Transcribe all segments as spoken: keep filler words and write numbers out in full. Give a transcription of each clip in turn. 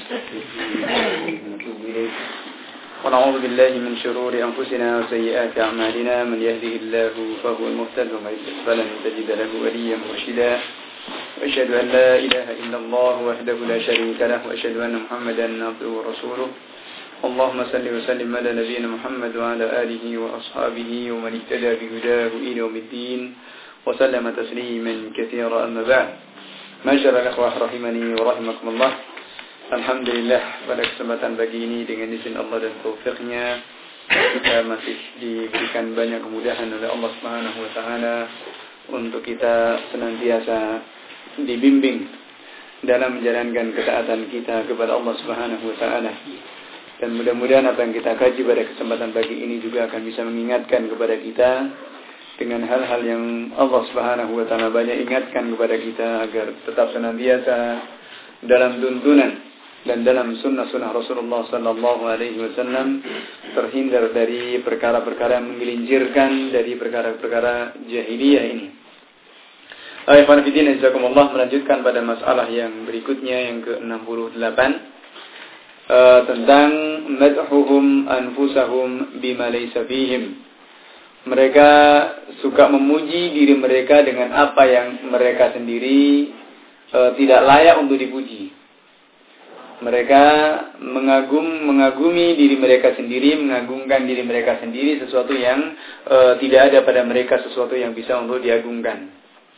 ونعوذ بالله من شرور أنفسنا وسيئات أعمالنا من يهده الله فهو المهتد ومن يضلل فلن تجد له وليا مرشدا وأشهد أن لا إله إلا الله وحده لا شريك له وأشهد أن محمدا عبده ورسوله اللهم صل وسلم على نبينا محمد وعلى آله وأصحابه ومن اهتدى بهداه إلى يوم الدين وسلم تسليما كثيرا أما بعد. Masyaallah ikhwah rahimani wa rahimakumullah. Alhamdulillah pada kesempatan pagi ini dengan izin Allah dan taufiknya kita masih diberikan banyak kemudahan oleh Allah Subhanahu wa taala untuk kita senantiasa dibimbing dalam menjalankan ketaatan kita kepada Allah Subhanahu wa taala. Dan mudah-mudahan apa yang kita kaji pada kesempatan pagi ini juga akan bisa mengingatkan kepada kita dengan hal-hal yang Allah Subhanahu wa taala banyak ingatkan kepada kita agar tetap senantiasa dalam tuntunan dan dalam sunnah-sunnah Rasulullah sallallahu alaihi wasallam, terhindar dari perkara-perkara yang menggelincirkan dari perkara-perkara jahiliyah ini. Ayat fillah jazakumullah, melanjutkan pada masalah yang berikutnya yang ke enam puluh delapan. Uh, tentang madhuhum anfusahum bima laysa fihim. Mereka suka memuji diri mereka dengan apa yang mereka sendiri uh, tidak layak untuk dipuji. Mereka mengagum mengagumi diri mereka sendiri, mengagungkan diri mereka sendiri, sesuatu yang uh, tidak ada pada mereka, sesuatu yang bisa untuk diagungkan.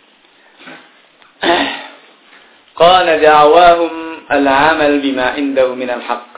Qala da'awahum al-amal bima indahu minal haqq.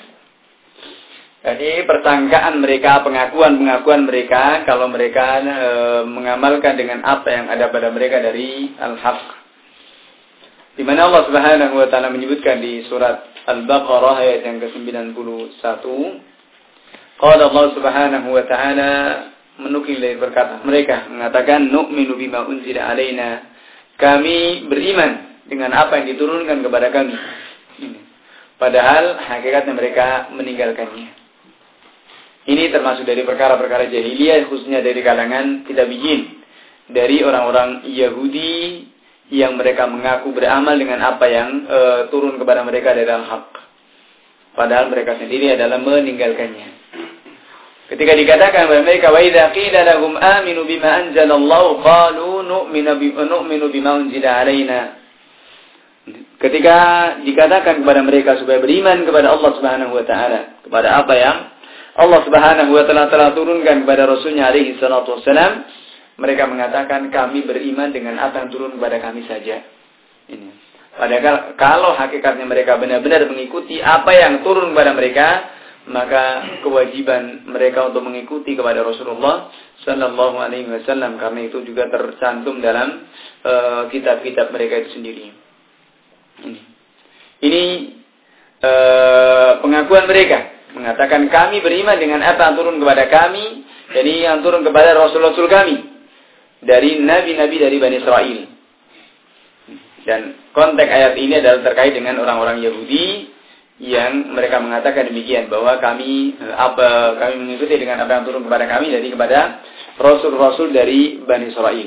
Jadi persangkaan mereka, pengakuan-pengakuan mereka kalau mereka e, mengamalkan dengan apa yang ada pada mereka dari al-haqq. Di mana Allah Subhanahu wa taala menyebutkan di surat Al-Baqarah ayat yang ke sembilan puluh satu. Qala Allah Subhanahu wa taala menukil dari perkataan mereka mengatakan nu'minu bima unzila alaina. Kami beriman dengan apa yang diturunkan kepada kami. Padahal hakikatnya mereka meninggalkannya. Ini termasuk dari perkara-perkara jahiliyah, khususnya dari kalangan kitabiyin, dari orang-orang Yahudi yang mereka mengaku beramal dengan apa yang e, turun kepada mereka dari al-haq. Padahal mereka sendiri adalah meninggalkannya. Ketika dikatakan kepada mereka, wa idza qila lahum aminu bima anzalallahu qalu nu'minu bima unzila alaina. Ketika dikatakan kepada mereka supaya beriman kepada Allah Subhanahu wa taala, kepada apa yang Allah Subhanahu wa taala telah turunkan kepada Rasulnya alaihi salatu wassalam, mereka mengatakan kami beriman dengan apa yang turun kepada kami saja. Ini. Padahal kalau hakikatnya mereka benar-benar mengikuti apa yang turun kepada mereka, maka kewajiban mereka untuk mengikuti kepada Rasulullah sallallahu alaihi wasallam, karena itu juga tercantum dalam uh, kitab-kitab mereka itu sendiri. Ini, ini e, pengakuan mereka mengatakan kami beriman dengan apa yang turun kepada kami, jadi yang turun kepada Rasul-Rasul kami dari nabi-nabi dari Bani Israel. Dan konteks ayat ini adalah terkait dengan orang-orang Yahudi yang mereka mengatakan demikian, bahwa kami apa kami mengikuti dengan apa yang turun kepada kami dari kepada Rasul-Rasul dari Bani Israel.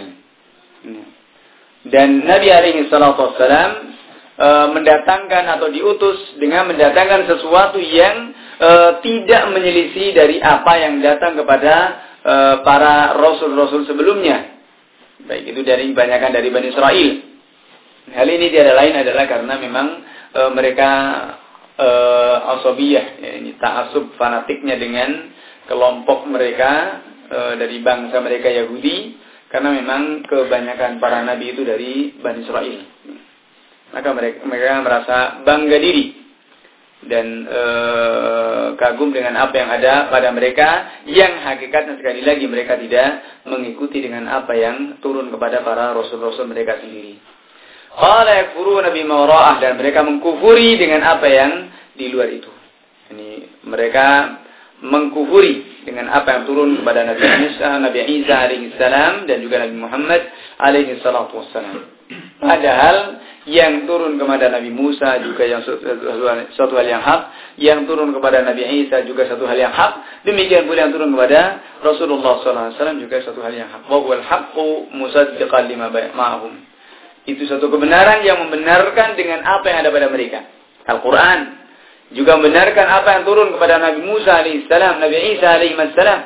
Dan Nabi alaihi salatu wassalam E, mendatangkan atau diutus dengan mendatangkan sesuatu yang e, tidak menyelisih dari apa yang datang kepada e, para rasul-rasul sebelumnya, baik itu dari kebanyakan dari Bani Israel. Hal ini tiada lain adalah karena memang e, mereka e, asabiyah, ya, ini ta'assub fanatiknya dengan kelompok mereka e, dari bangsa mereka Yahudi, karena memang kebanyakan para nabi itu dari Bani Israel. Maka mereka, mereka merasa bangga diri dan e, kagum dengan apa yang ada pada mereka, yang hakikatnya sekali lagi mereka tidak mengikuti dengan apa yang turun kepada para rasul-rasul mereka sendiri. Qala yakfuruna bima wara'ah, dan mereka mengkufuri dengan apa yang di luar itu. Ini mereka mengkufuri dengan apa yang turun kepada Nabi Isa, Nabi Isa alaihi salam, dan juga Nabi Muhammad alaihi salatu wassalam. Padahal yang turun kepada Nabi Musa juga yang suatu hal yang hak, yang turun kepada Nabi Isa juga satu hal yang hak, demikian pula yang turun kepada Rasulullah sallallahu alaihi wasallam juga satu hal yang hak. Wa huwal haqqu musaddiqan lima ma'ahum. Itu satu kebenaran yang membenarkan dengan apa yang ada pada mereka. Al-Quran juga membenarkan apa yang turun kepada Nabi Musa alaihissalam, Nabi Isa alaihissalam.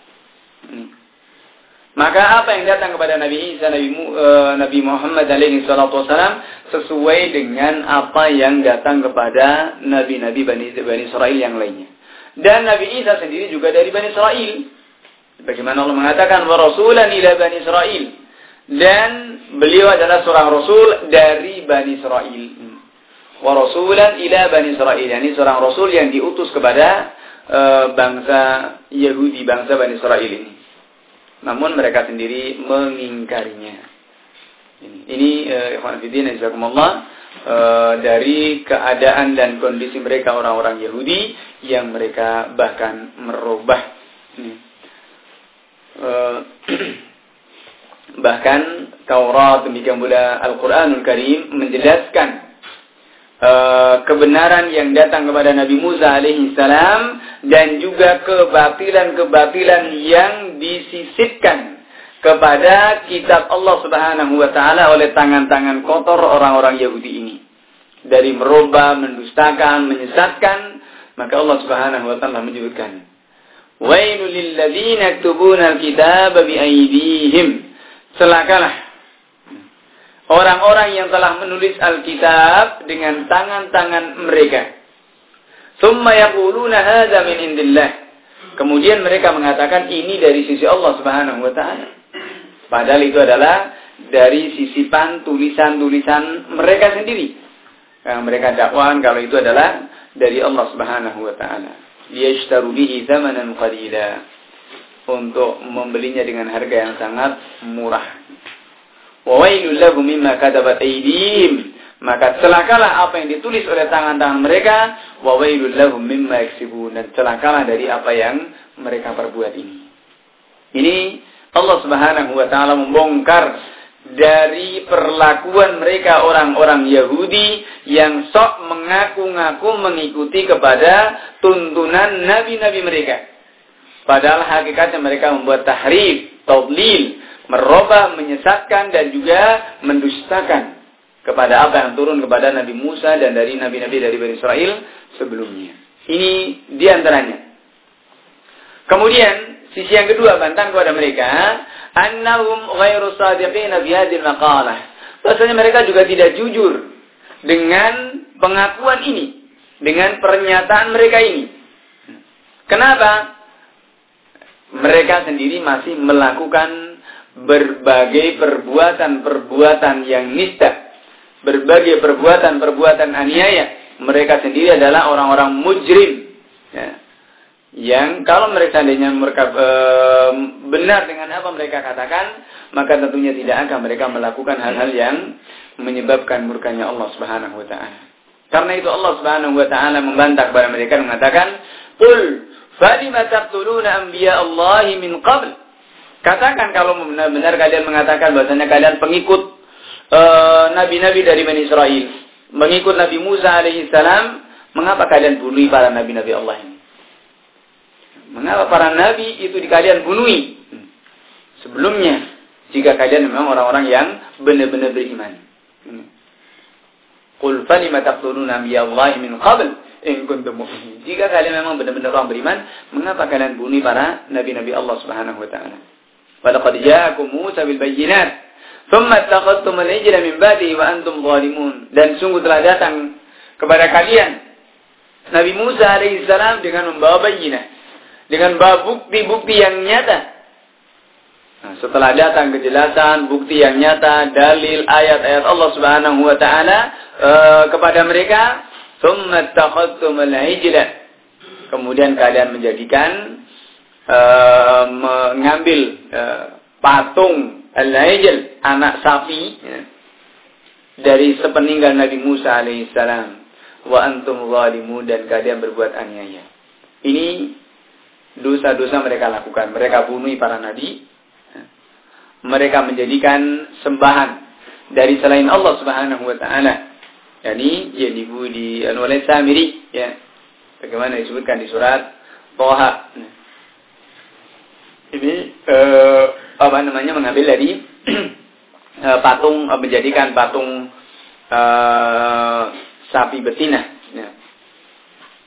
Maka apa yang datang kepada Nabi Isa, Nabi, uh, Nabi Muhammad alaihi salatu wasalam sesuai dengan apa yang datang kepada nabi-nabi Bani, Bani Israel yang lainnya. Dan Nabi Isa sendiri juga dari Bani Israel. Bagaimana Allah mengatakan wa rasulan ila Bani Israel. Dan beliau adalah seorang rasul dari Bani Israel. Wa rasulan ila Bani Israel. Yani seorang rasul yang diutus kepada uh, bangsa Yahudi, bangsa Bani Israel ini. Namun mereka sendiri mengingkarinya. Ini, ini ikhwan fillah jazakumullah, uh, dari keadaan dan kondisi mereka orang-orang Yahudi yang mereka bahkan merubah. Uh, bahkan Taurat demikian pula Al-Qur'anul Karim menjelaskan uh, kebenaran yang datang kepada Nabi Musa alaihi salam dan juga kebatilan-kebatilan yang disisipkan kepada kitab Allah Subhanahu wa taala oleh tangan-tangan kotor orang-orang Yahudi ini. Dari merubah, mendustakan, menyesatkan, maka Allah Subhanahu wa taala menyebutkan, "Wailul lil ladzina yaktubuna al-kitaba bi aydihim." Celakalah orang-orang yang telah menulis Alkitab dengan tangan-tangan mereka. Tsumma yaquluna hadza min indillah. Kemudian mereka mengatakan ini dari sisi Allah Subhanahu wa taala. Padahal itu adalah dari sisipan tulisan-tulisan mereka sendiri. Yang mereka dakwakan kalau itu adalah dari Allah Subhanahu wa taala. Yashtaru bihi thamanan qalila. Untuk membelinya dengan harga yang sangat murah. Wa wailul lahum mimma katabat aydihim. Maka celakalah apa yang ditulis oleh tangan-tangan mereka. Wa wailul lahum mimma yaksibun. Dan celakalah dari apa yang mereka perbuat ini. Ini Allah Subhanahu wa taala membongkar dari perlakuan mereka orang-orang Yahudi yang sok mengaku-ngaku mengikuti kepada tuntunan nabi-nabi mereka. Padahal hakikatnya mereka membuat tahrif, tadlil, merubah, menyesatkan dan juga mendustakan kepada apa yang turun kepada Nabi Musa dan dari nabi-nabi dari Bani Israel sebelumnya. Ini diantaranya. Kemudian sisi yang kedua bantahan kepada mereka, annahum ghairu shadiqina bi hadhihi al-maqalah. Bahwasanya mereka juga tidak jujur dengan pengakuan ini, dengan pernyataan mereka ini. Kenapa? Mereka sendiri masih melakukan berbagai perbuatan-perbuatan yang nista, berbagai perbuatan-perbuatan aniaya. Mereka sendiri adalah orang-orang mujrim, ya. Yang kalau mereka seandainya mereka e, benar dengan apa mereka katakan, maka tentunya tidak akan mereka melakukan hal-hal yang menyebabkan murkanya Allah Subhanahu wa taala. Karena itu Allah Subhanahu wa taala membantah kepada mereka dan mengatakan, "Qul falima taqtuluna anbiya Allahi min qabl." Katakan kalau benar-benar kalian mengatakan bahwasanya kalian pengikut e, nabi-nabi dari Bani Israel, mengikut Nabi Musa alaihi salam, mengapa kalian bunuh para nabi-nabi Allah ini? Mengapa para nabi itu di kalian bunuhi sebelumnya, jika kalian memang orang-orang yang benar-benar beriman? Qul falima taqtuluna anbiya Allahi min qabl in kuntum mu'minin. Jika kalian memang benar-benar orang beriman, mengapa kalian bunuh para nabi-nabi Allah Subhanahu wa taala? Wa laqad ja'akum Musa bil bayyinat, thumma ittakhadhtum al-ijla min ba'dihi wa antum zalimun. Dan sungguh telah datang kepada kalian Nabi Musa alaihi salam dengan membawa bayyinah, dengan membawa bukti-bukti yang nyata. Nah, setelah datang kejelasan, bukti yang nyata, dalil ayat-ayat Allah Subhanahu wa taala e, kepada mereka, tsumma ittakhadhtum al-ijla. Kemudian kalian menjadikan e, mengambil e, patung al-ijl, anak sapi, ya, dari sepeninggal Nabi Musa alaihi salam. Wa antum zalimun, dan kalian berbuat aniaya. Ini dosa-dosa mereka lakukan. Mereka bunuh para nabi. Mereka menjadikan sembahan dari selain Allah Subhanahu wa taala. Yani yang dibu di Anwar Samiri, ya. Bagaimana disebutkan di surat Thaha. Ini eh, apa namanya mengambil dari eh, patung, menjadikan patung eh, sapi betina, ya.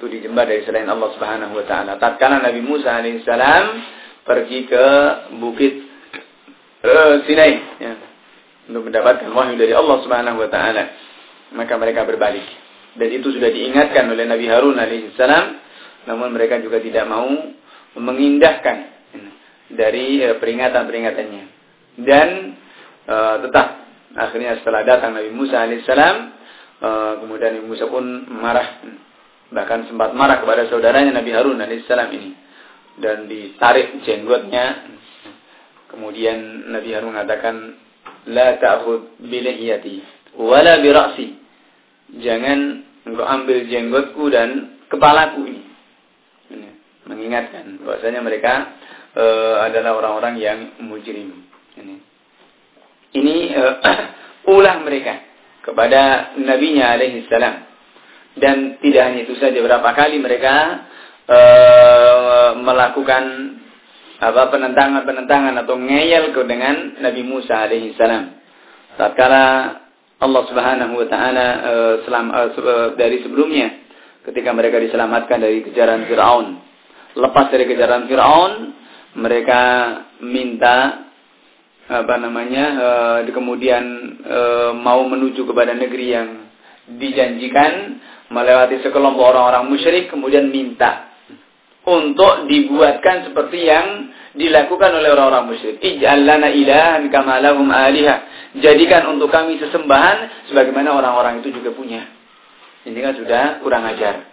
itu dijembah dari selain Allah Subhanahu wa taala. Tatkala Nabi Musa alaihissalam pergi ke bukit uh, Sinai ya, untuk mendapatkan wahyu dari Allah Subhanahu wa taala, maka mereka berbalik. Dan itu sudah diingatkan oleh Nabi Harun alaihissalam, namun mereka juga tidak mau mengindahkan dari uh, peringatan-peringatannya. Dan uh, tetap akhirnya setelah datang Nabi Musa alaihissalam, uh, kemudian Nabi Musa pun marah, bahkan sempat marah kepada saudaranya Nabi Harun alaihissalam ini, dan ditarik jenggotnya. Kemudian Nabi Harun mengatakan, la ta'khudh bi lihiyati wala bi ra'si, jangan engkau ambil jenggotku dan kepalaku ini. Ini mengingatkan bahwasanya mereka uh, adalah orang-orang yang mujrim. Ini, ini uh, ulah mereka kepada nabinya alaihi salam. Dan tidak hanya itu saja, berapa kali mereka uh, melakukan apa penentangan-penentangan atau ngeyel dengan Nabi Musa alaihi salam. Tatkala Allah Subhanahu wa taala uh, selam, uh, dari sebelumnya ketika mereka diselamatkan dari kejaran Firaun, lepas dari kejaran Firaun, mereka minta apa namanya uh, kemudian uh, mau menuju kepada negeri yang dijanjikan melewati sekelompok orang-orang musyrik, kemudian minta untuk dibuatkan seperti yang dilakukan oleh orang-orang musyrik. Ij'al lana ilahan kama lahum alihah. Jadikan untuk kami sesembahan sebagaimana orang-orang itu juga punya. Ini kan sudah kurang ajar.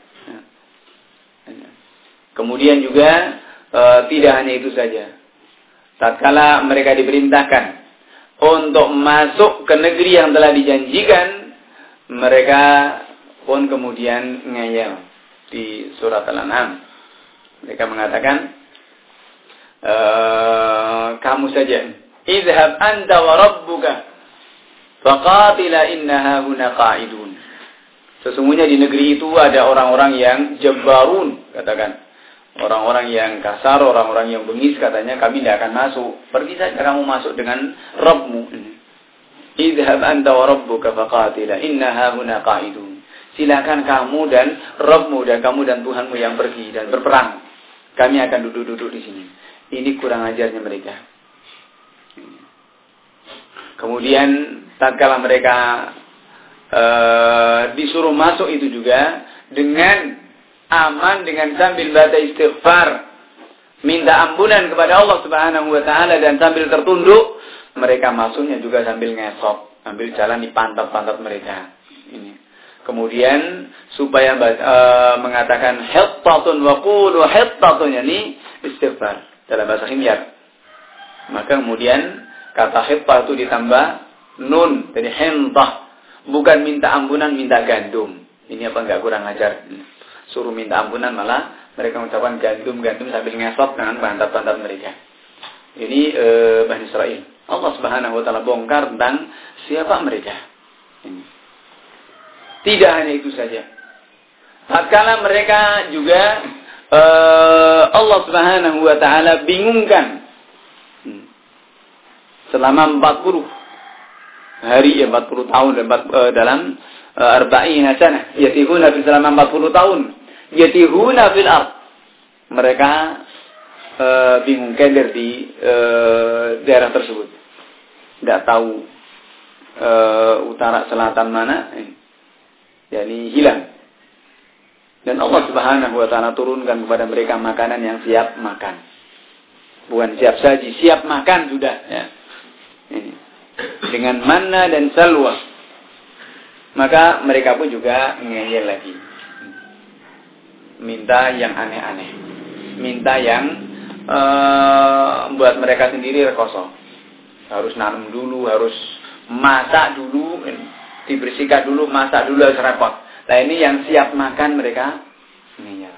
Kemudian juga e, tidak hanya itu saja. Tatkala mereka diperintahkan untuk masuk ke negeri yang telah dijanjikan, mereka pun kemudian ngeyel. Di surat Al-An'am mereka mengatakan, e, kamu saja, idhab anta wa rabbuka faqatila inna hahuna qa'idun. Sesungguhnya di negeri itu ada orang-orang yang jabbarun, katakan orang-orang yang kasar, orang-orang yang bengis, katanya kami tidak akan masuk. Pergi saja kamu masuk dengan Rabbmu. Idhab anta wa rabbuka faqatila inna hahuna qa'idun. Silakan kamu dan Rabbmu dan kamu dan Tuhanmu yang pergi dan berperang. Kami akan duduk-duduk di sini. Ini kurang ajarnya mereka. Kemudian tatkala mereka uh, disuruh masuk itu juga dengan aman, dengan sambil baca istighfar, minta ampunan kepada Allah Subhanahu wa taala, dan sambil tertunduk, mereka masuknya juga sambil ngesok, sambil jalan di pantat-pantat mereka. Ini. Kemudian supaya uh, mengatakan hittatun wa qulu hittatun, yani istighfar dalam bahasa Himyar. Maka kemudian kata hittah itu ditambah nun, jadi hintah. Bukan minta ampunan, minta gandum. Ini apa enggak kurang ajar? Suruh minta ampunan, malah mereka mengucapkan gandum-gandum sambil ngesot dengan pantat-pantat mereka. Ini e, Bani Israel. Allah Subhanahu wa taala bongkar tentang siapa mereka. Ini. Tidak hanya itu saja. Tatkala mereka juga e, Allah Subhanahu wa taala bingungkan selama empat puluh hari, ya empat puluh tahun dalam e, arba'in hasanah, yatihuna fil selama empat puluh tahun, yatihuna fil ard. Mereka e, bingung keder di e, daerah tersebut, tidak tahu e, utara selatan mana, jadi hilang. Dan Allah Subhanahu wa taala turunkan kepada mereka makanan yang siap makan, bukan siap saji, siap makan sudah ya. Ini. Dengan manna dan salwa. Maka mereka pun juga ngeyel lagi, minta yang aneh-aneh, minta yang uh, buat mereka sendiri rekoso. Harus nanam dulu, harus masak dulu, dibersihkan dulu, masak dulu, harus repot. Nah ini yang siap makan mereka ngeyel.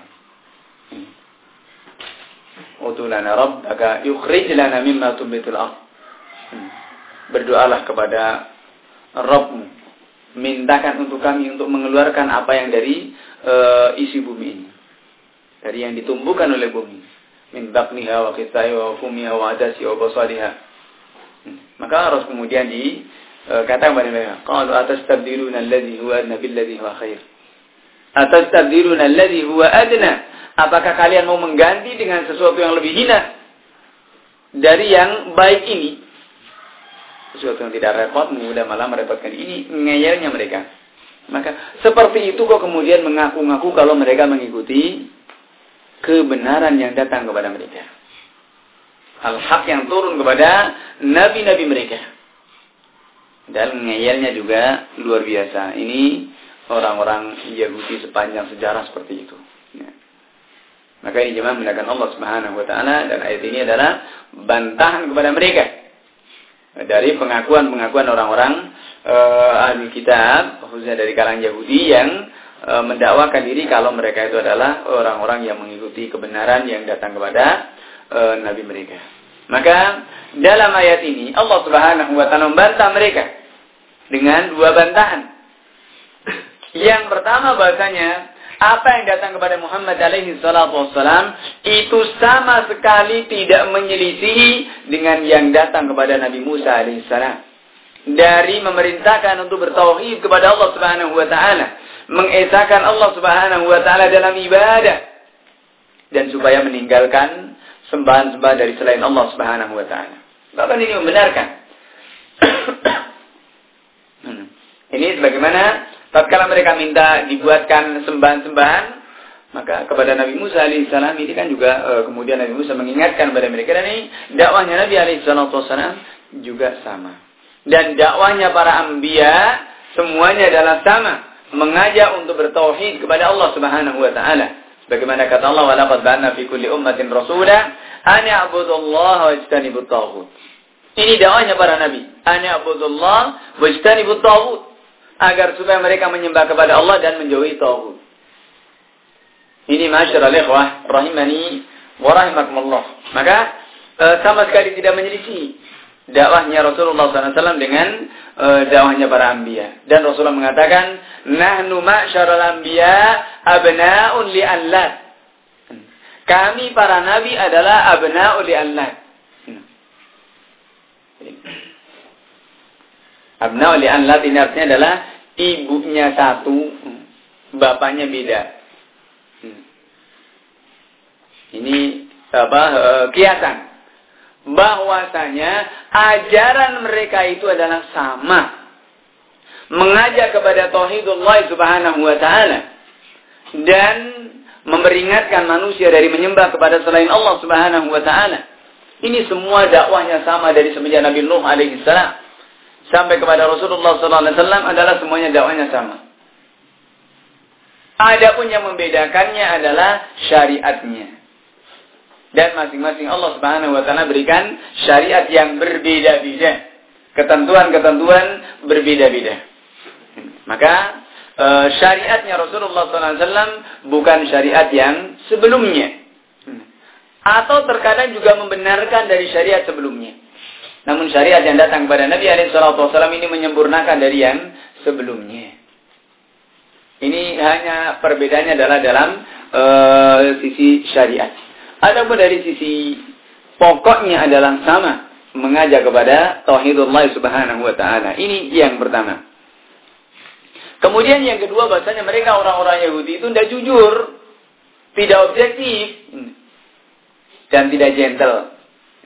Utulana rabbaka yukhrij lana mimma tumbitul ardh. Berdoalah kepada Rabbmu, mintakan untuk kami untuk mengeluarkan apa yang dari e, isi bumi ini, dari yang ditumbuhkan oleh bumi, min baqniha wa qithaiha wa fumiha wa adasi wa basaliha. hmm. Maka harus kemudian dikatakan kepada mereka, qalu atastabdiluna alladhi huwa adna billadhi huwa khair. Atastabdiluna alladhi huwa adna? Apakah kalian mau mengganti dengan sesuatu yang lebih hina dari yang baik ini? Sesuatu yang tidak repot, mudah malah merepotkan. Ini ngeyelnya mereka. Maka seperti itu kok kemudian mengaku-ngaku kalau mereka mengikuti kebenaran yang datang kepada mereka. Al-haq yang turun kepada nabi-nabi mereka. Dan ngeyelnya juga luar biasa. Ini orang-orang Yahudi sepanjang sejarah seperti itu. Ya. Maka ini jemaah menggunakan Allah Subhanahu wa taala, dan ayat ini adalah bantahan kepada mereka dari pengakuan-pengakuan orang-orang uh, ahli kitab, khususnya dari kalangan Yahudi yang uh, mendakwakan diri kalau mereka itu adalah orang-orang yang mengikuti kebenaran yang datang kepada uh, nabi mereka. Maka dalam ayat ini Allah Subhanahu wa taala membantah mereka dengan dua bantahan. Yang pertama bahasanya apa yang datang kepada Muhammad alaihi salatu wassalam itu sama sekali tidak menyelisihi dengan yang datang kepada Nabi Musa alaihi salam. Dari memerintahkan untuk bertauhid kepada Allah Subhanahu wa taala, mengesahkan Allah Subhanahu wa taala dalam ibadah, dan supaya meninggalkan sembahan-sembahan dari selain Allah Subhanahu wa taala. Bahkan ini membenarkan. Ini sebagaimana tatkala mereka minta dibuatkan sembahan-sembahan, maka kepada Nabi Musa alaihissalam ini kan juga e, kemudian Nabi Musa mengingatkan kepada mereka, dan ini dakwahnya Nabi alaihissalam juga sama. Dan dakwahnya para anbiya semuanya adalah sama, mengajak untuk bertauhid kepada Allah Subhanahu wa taala. Sebagaimana kata Allah, "Wa laqad ba'athna fi kulli ummatin rasula an ya'budullaha wajtanibut taghut." Ini dakwahnya para nabi, an ya'budullaha wajtanibut taghut, agar supaya mereka menyembah kepada Allah dan menjauhi tauhid. Ini masyarul ikhwah rahimani wa rahimakumullah. Maka e, sama sekali tidak menyelisih dakwahnya Rasulullah sallallahu alaihi wasallam dengan e, dakwahnya para anbiya. Dan Rasulullah mengatakan, "Nahnu ma'syarul anbiya abna'un li Allah." Kami para nabi adalah abna'un li Allah. Abna'un li Allah ini artinya adalah ibunya satu, bapaknya beda. Ini apa kiasan bahwasanya ajaran mereka itu adalah sama, mengajak kepada tauhidullah subhanahu wa ta'ala dan memperingatkan manusia dari menyembah kepada selain Allah subhanahu wa ta'ala. Ini semua dakwahnya sama dari semenjak Nabi Nuh alaihi salam sampai kepada Rasulullah sallallahu alaihi wasallam adalah semuanya dakwahnya sama. Adapun yang membedakannya adalah syariatnya. Dan masing-masing Allah Subhanahu wa taala berikan syariat yang berbeda-beda. Ketentuan-ketentuan berbeda-beda. Maka e, syariatnya Rasulullah sallallahu alaihi wasallam bukan syariat yang sebelumnya. Atau terkadang juga membenarkan dari syariat sebelumnya. Namun syariat yang datang kepada Nabi alaihi salatu wasallam ini menyempurnakan dari yang sebelumnya. Ini hanya perbedaannya adalah dalam e, sisi syariat. Adapun dari sisi pokoknya adalah sama, mengajak kepada tauhidullah subhanahu wa ta'ala. Ini yang pertama. Kemudian yang kedua, bahasanya mereka orang-orang Yahudi itu tidak jujur, tidak objektif, dan tidak gentle.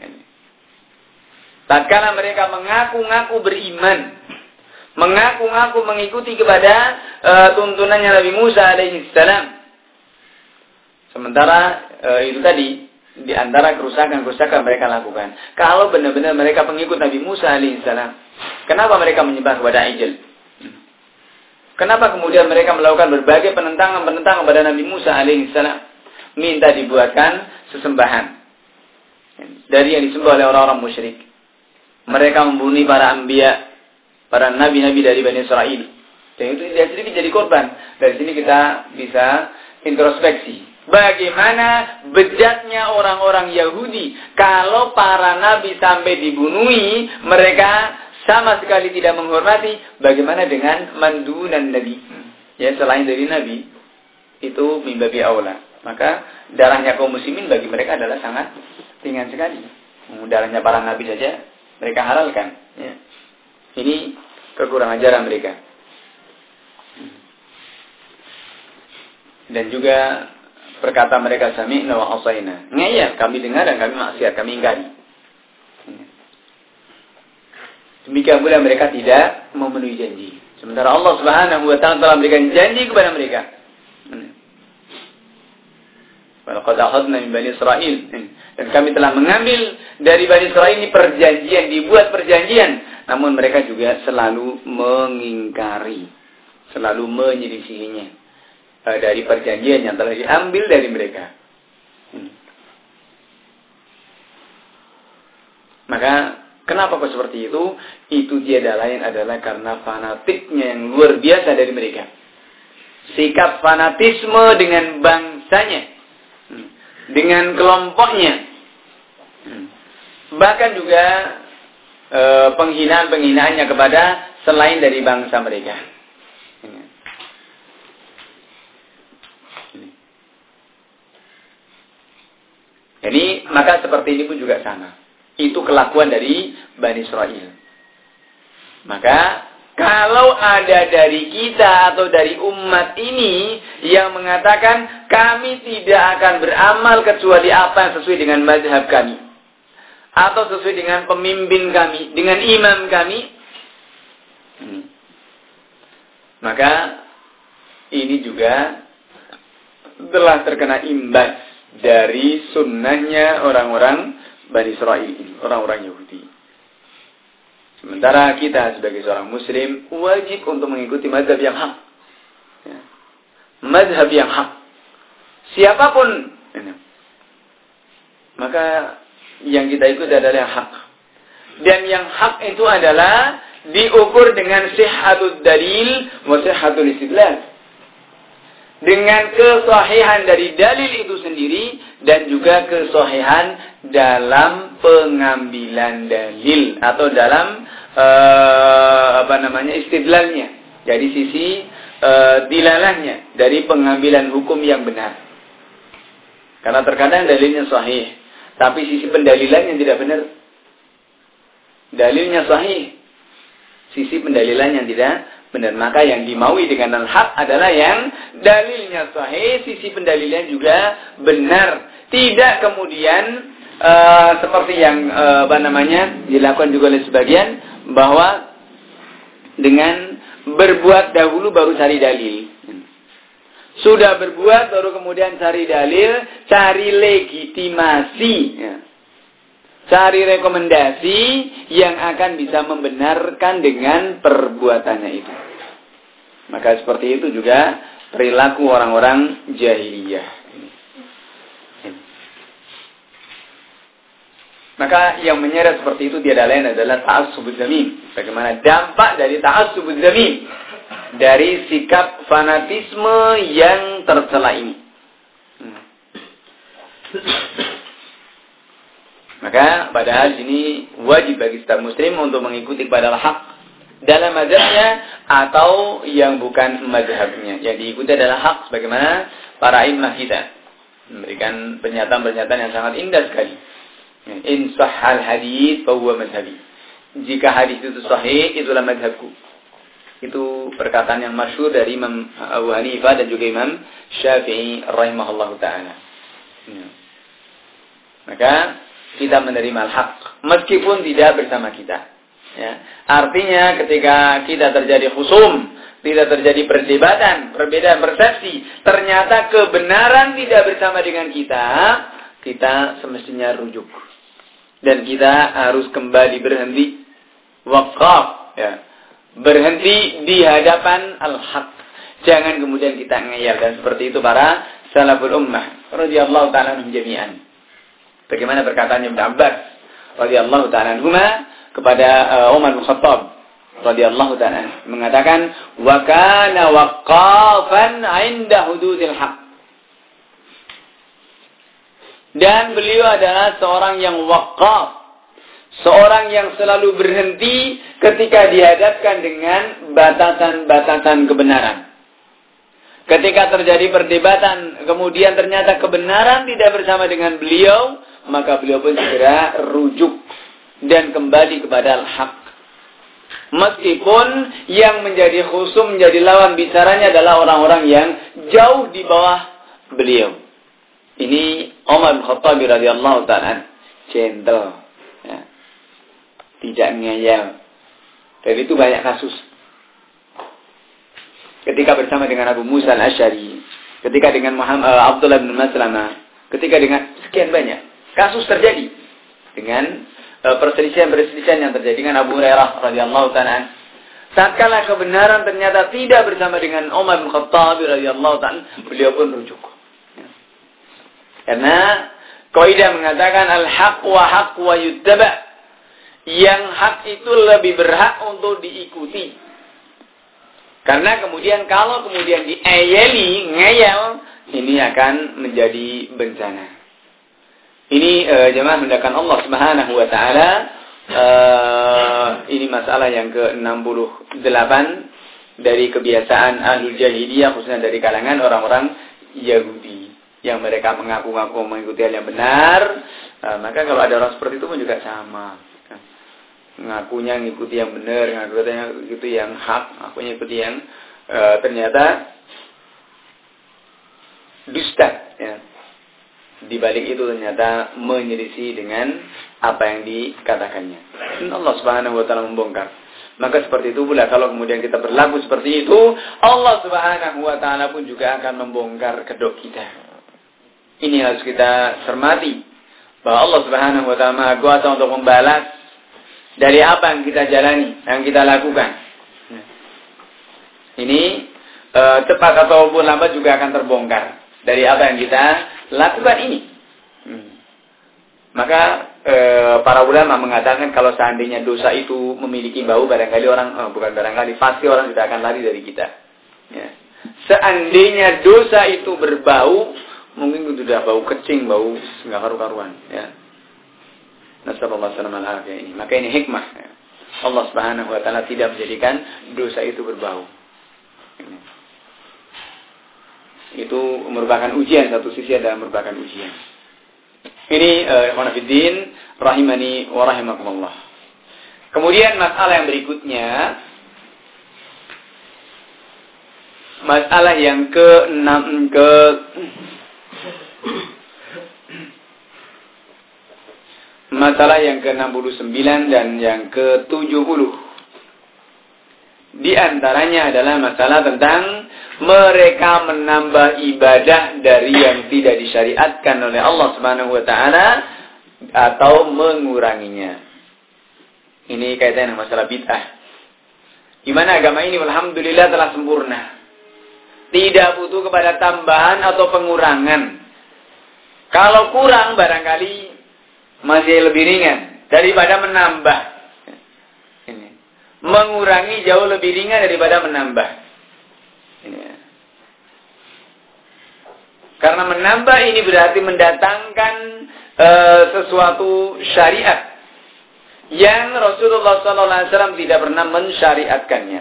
Tatkala mereka mengaku-ngaku beriman, mengaku-ngaku mengikuti kepada uh, tuntunannya Nabi Musa alaihi salam. Sementara uh, itu tadi di antara kerusakan-kerusakan mereka lakukan. Kalau benar-benar mereka pengikut Nabi Musa alaihi salam, kenapa mereka menyembah kepada ijil? Kenapa kemudian mereka melakukan berbagai penentangan-penentangan kepada Nabi Musa alaihi salam? Minta dibuatkan sesembahan dari yang disembah oleh orang-orang musyrik. Mereka membunuh para anbiya, para nabi-nabi dari Bani Israel. Dan itu tidak sedikit jadi korban. Dari sini kita bisa introspeksi. Bagaimana bejatnya orang-orang Yahudi. Kalau para nabi sampai dibunuhi, mereka sama sekali tidak menghormati. Bagaimana dengan mandunan nabi? Ya, selain dari nabi, itu mimbabi aula. Maka darahnya kaum muslimin bagi mereka adalah sangat ringan sekali. Darahnya para nabi saja mereka halalkan. Ya. Ini kekurangan ajaran mereka. Dan juga berkata mereka sami'na wa asaina. Ngeyel, kami dengar dan kami maksiat, kami ingkari. Demikian pula mereka tidak memenuhi janji. Sementara Allah Subhanahu wa taala telah memberikan janji kepada mereka. Walaqad akhadna min Bani Israil. Dan kami telah mengambil dari Bani Israil ini perjanjian, dibuat perjanjian. Namun mereka juga selalu mengingkari, selalu menyelisihinya dari perjanjian yang telah diambil dari mereka. Hmm. Maka kenapa kok seperti itu? Itu tiada lain adalah karena fanatiknya yang luar biasa dari mereka. Sikap fanatisme dengan bangsanya, hmm. dengan kelompoknya, hmm. bahkan juga e, penghinaan-penghinaannya kepada selain dari bangsa mereka. Jadi, maka seperti ini pun juga sama. Itu kelakuan dari Bani Israil. Maka, kalau ada dari kita atau dari umat ini yang mengatakan, kami tidak akan beramal kecuali apa yang sesuai dengan mazhab kami. Atau sesuai dengan pemimpin kami, dengan imam kami. Hmm. Maka, ini juga telah terkena imbas dari sunnahnya orang-orang Bani Israil ini, orang-orang Yahudi. Sementara kita sebagai seorang Muslim wajib untuk mengikuti mazhab yang hak, ya. Mazhab yang hak. Siapapun, ya. Maka yang kita ikuti adalah yang hak. Dan yang hak itu adalah diukur dengan sihhatud dalil wa sihhatul istidlal. Dengan kesahihan dari dalil itu sendiri dan juga kesahihan dalam pengambilan dalil atau dalam uh, apa namanya istidlalnya, dari sisi uh, dilalahnya, dari pengambilan hukum yang benar. Karena terkadang dalilnya sahih, tapi sisi pendalilannya tidak benar. Dalilnya sahih, sisi pendalilannya tidak benar. Maka yang dimaui dengan al-haq adalah yang dalilnya sahih, sisi pendalilan juga benar. Tidak kemudian uh, seperti yang uh, apa namanya dilakukan juga oleh sebagian, bahwa dengan berbuat dahulu baru cari dalil. Sudah berbuat baru kemudian cari dalil, cari legitimasi, ya. Cari rekomendasi yang akan bisa membenarkan dengan perbuatannya itu. Maka seperti itu juga perilaku orang-orang jahiliyah. Maka yang menyeret seperti itu tiada lain adalah ta'assubuz zamim. Bagaimana dampak dari ta'assubuz zamim, dari sikap fanatisme yang tercela ini. Hmm. Maka padahal ini wajib bagi setiap muslim untuk mengikuti kepada hak dalam mazhabnya atau yang bukan mazhabnya. Yang diikuti adalah hak sebagaimana para imam kita memberikan pernyataan-pernyataan yang sangat indah sekali. In sahhal hadits fa huwa mazhabi. Jika hadis itu sahih, itulah mazhabku. Itu perkataan yang masyhur dari Imam Abu Hanifah dan juga Imam Syafi'i rahimahullahu taala. Ya. Maka kita menerima al-haq meskipun tidak bersama kita. Ya. Artinya ketika kita terjadi khusum, tidak terjadi perdebatan, perbedaan persepsi, ternyata kebenaran tidak bersama dengan kita, kita semestinya rujuk. Dan kita harus kembali berhenti waqaf, ya. Berhenti di hadapan al-haq. Jangan kemudian kita ngeyel, dan seperti itu para salaful ummah radhiyallahu ta'ala anhum jami'an. Bagaimana perkataan Ibnu Abbas radhiyallahu ta'ala anhuma kepada uh, Umar bin Khattab radhiyallahu ta'ala mengatakan, wa kana waqafan 'inda hududil haq. Dan beliau adalah seorang yang waqaf, seorang yang selalu berhenti ketika dihadapkan dengan batasan-batasan kebenaran. Ketika terjadi perdebatan, kemudian ternyata kebenaran tidak bersama dengan beliau, maka beliau pun segera rujuk dan kembali kepada al-haq. Meskipun yang menjadi khusum, menjadi lawan bicaranya adalah orang-orang yang jauh di bawah beliau. Ini Umar bin Khattab radhiyallahu ta'ala, gentle, ya. Tidak ngeyel. Dan itu banyak kasus. Ketika bersama dengan Abu Musa al-Asy'ari, ketika dengan Muhammad, uh, Abdullah bin Maslamah, ketika dengan sekian banyak kasus terjadi dengan uh, perselisihan-perselisihan yang terjadi dengan Abu Hurairah radhiyallahu ta'ala. Tatkala kebenaran ternyata tidak bersama dengan Umar bin Khattab radhiyallahu ta'ala, beliau pun rujuk. Ya. Karena kaidah mengatakan al-haq wa haq wa yuttaba. Yang hak itu lebih berhak untuk diikuti. Karena kemudian kalau kemudian diayeli, ngeyel, ini akan menjadi bencana. Ini uh, jemaah mendakan Allah Subhanahu wa taala, uh, ini masalah yang ke enam puluh delapan dari kebiasaan ahlul jahiliyah, khususnya dari kalangan orang-orang Yahudi yang mereka mengaku-ngaku mengikuti hal yang benar. Uh, maka kalau ada orang seperti itu pun juga sama. Ngakunya ngikuti yang benar, ngakunya ngikuti yang hak, ngakunya ngikuti yang uh, ternyata dusta, ya. Di balik itu ternyata menyelisih dengan apa yang dikatakannya. Dan Allah Subhanahu wa taala membongkar. Maka seperti itu pula kalau kemudian kita berlaku seperti itu, Allah Subhanahu wa taala pun juga akan membongkar kedok kita. Ini harus kita cermati bahwa Allah Subhanahu wa taala Maha Kuasa untuk membalas dari apa yang kita jalani, yang kita lakukan. Ini e, cepat ataupun lambat juga akan terbongkar dari apa yang kita lakukan ini. Hmm. Maka e, para ulama mengatakan kalau seandainya dosa itu memiliki bau, barangkali orang, oh, bukan barangkali, pasti orang tidak akan lari dari kita. Ya. Seandainya dosa itu berbau, mungkin itu sudah bau kecing, bau nggak karu-karuan. Ya. Nasallallahu alaihi wasallam ini. Maka ini hikmah. Ya. Allah Subhanahu wa taala tidak menjadikan dosa itu berbau. Ini. Itu merupakan ujian, satu sisi adalah merupakan ujian. Ini ikhwan fillah rahimani wa rahimakumullah. Kemudian masalah yang berikutnya, masalah yang ke enam ke masalah yang ke enam puluh sembilan dan yang ke tujuh puluh. Di antaranya adalah masalah tentang mereka menambah ibadah dari yang tidak disyariatkan oleh Allah Subhanahu wa taala atau menguranginya. Ini kaitannya dengan masalah bid'ah. Di mana agama ini alhamdulillah telah sempurna. Tidak butuh kepada tambahan atau pengurangan. Kalau kurang barangkali masih lebih ringan daripada menambah. Ini. Mengurangi jauh lebih ringan daripada menambah. Ini. Karena menambah ini berarti mendatangkan e, sesuatu syariat yang Rasulullah shallallahu alaihi wasallam tidak pernah mensyariatkannya.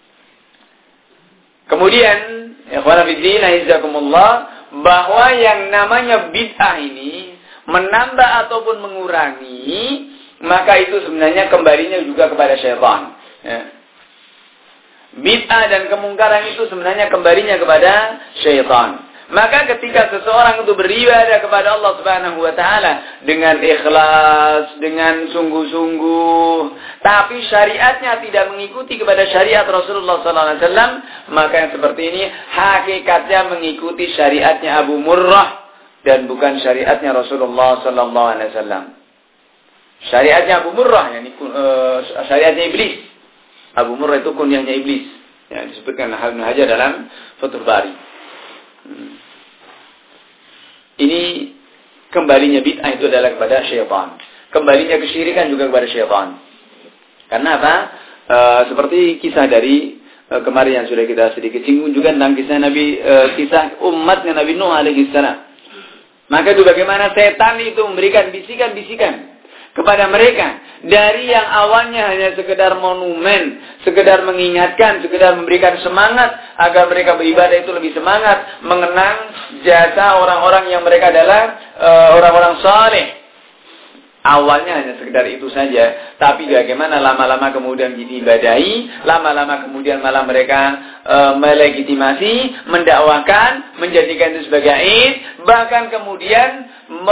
Kemudian, ikhwan fillah azakumullah, bahwa yang namanya bid'ah ini menambah ataupun mengurangi, maka itu sebenarnya kembalinya juga kepada syaitan. Ya. Bid'ah dan kemungkaran itu sebenarnya kembalinya kepada syaitan. Maka ketika seseorang itu beribadah kepada Allah Subhanahu wa taala dengan ikhlas, dengan sungguh-sungguh, tapi syariatnya tidak mengikuti kepada syariat Rasulullah sallallahu alaihi wasallam, maka yang seperti ini hakikatnya mengikuti syariatnya Abu Murrah dan bukan syariatnya Rasulullah sallallahu alaihi wasallam. Syariatnya Abu Murrah, yakni uh, syariatnya iblis. Abu Murrah itu kunyahnya iblis. Ya, disebutkan Ibnu Hajar dalam Fathul Bari. Hmm. Ini kembalinya bid'ah itu adalah kepada syaitan. Kembalinya kesyirikan juga kepada syaitan. Karena apa? E, seperti kisah dari e, kemarin yang sudah kita sedikit singgung juga tentang kisah Nabi, e, kisah umatnya Nabi Nuh alaihi salam. Maka itu bagaimana setan itu memberikan bisikan-bisikan kepada mereka. Dari yang awalnya hanya sekedar monumen, sekedar mengingatkan, sekedar memberikan semangat agar mereka beribadah itu lebih semangat, mengenang jasa orang-orang yang mereka adalah uh, orang-orang saleh. awalnya hanya sekedar itu saja, tapi bagaimana lama-lama kemudian diibadahi, lama-lama kemudian malah mereka e, melegitimasi, mendakwakan, menjadikan itu sebagai id, bahkan kemudian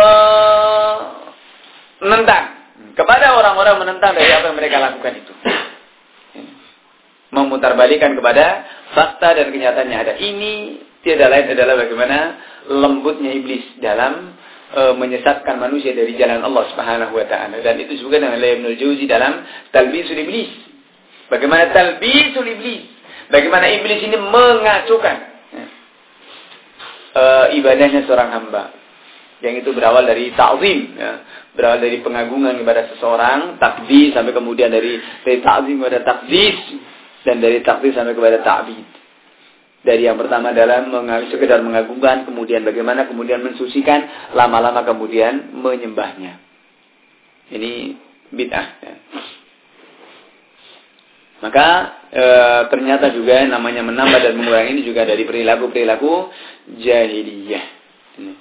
menentang kepada orang-orang menentang dari apa yang mereka lakukan itu. Memutarbalikan kepada fakta dan kenyataannya ada. Ini tiada lain adalah bagaimana lembutnya iblis dalam e, menyesatkan manusia dari jalan Allah Subhanahu wa taala. Dan itu juga dengan Ibnu Jauzi dalam Talbisul Iblis. Bagaimana Talbisul Iblis? Bagaimana iblis ini mengacukan e, ibadahnya seorang hamba. Yang itu berawal dari ta'zim, ya. Berawal dari pengagungan kepada seseorang, takdis sampai kemudian dari dari ta'zim kepada takdis, dan dari takdis sampai kepada ta'bid. Dari yang pertama adalah mengalir sekedar mengagungkan, kemudian bagaimana kemudian mensucikan, lama-lama kemudian menyembahnya. Ini bid'ah. Ya. Maka e, ternyata juga namanya menambah dan mengurangi ini juga dari perilaku-perilaku jahiliyah. Ini.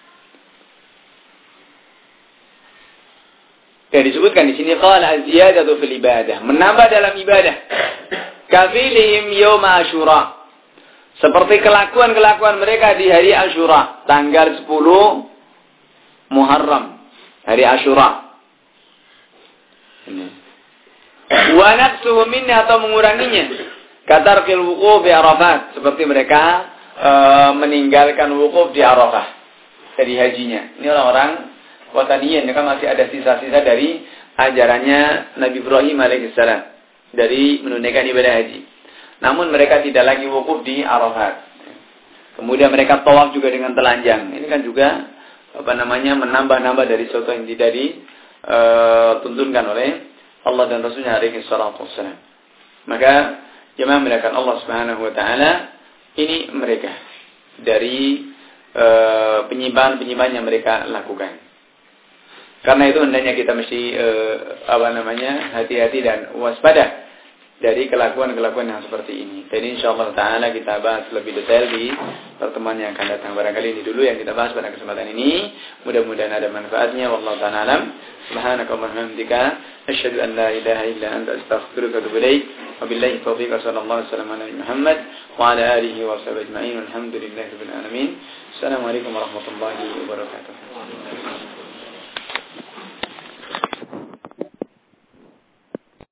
Yang disebutkan di sini qala az-ziyadatu fil ibadah, menambah dalam ibadah. Kafilihim yaum Asyura. Seperti kelakuan-kelakuan mereka di hari Asyura, tanggal sepuluh Muharram, hari Asyura. Ini. Wa naqsuhu minha, atau menguranginya. Katarkil wuquf di Arafat, seperti mereka e, meninggalkan wukuf di Arafah dari hajinya. Ini orang-orang Wataniyin, kan masih ada sisa-sisa dari ajarannya Nabi Ibrahim alaihissalam dari menunaikan ibadah haji. Namun mereka tidak lagi wukuf di Arafat. Kemudian mereka tawaf juga dengan telanjang. Ini kan juga apa namanya menambah-nambah dari sesuatu yang tidak dituntunkan uh, oleh Allah dan Rasulnya alaihi salatu wassalam. Maka jemaah melakukan Allah Subhanahu wa taala, ini mereka dari uh, penyimpangan-penyimpangan yang mereka lakukan. Karena itu hendaknya kita mesti uh, apa namanya hati-hati dan waspada dari kelakuan-kelakuan yang seperti ini. Jadi insyaallah taala kita bahas lebih detail di pertemuan yang akan datang. Barangkali ini dulu yang kita bahas pada kesempatan ini. Mudah-mudahan ada manfaatnya. Wallahu ta'ala alam. Subhanakallahumma wa bihamdika asyhadu an la ilaha illa anta astaghfiruka wa atubu ilaik. Wabillahi taufiq. Sallallahu alaihi wasallam ala Muhammad wa ala alihi wa sahbihi ajma'in. Walhamdulillahirabbil alamin. Assalamualaikum warahmatullahi wabarakatuh.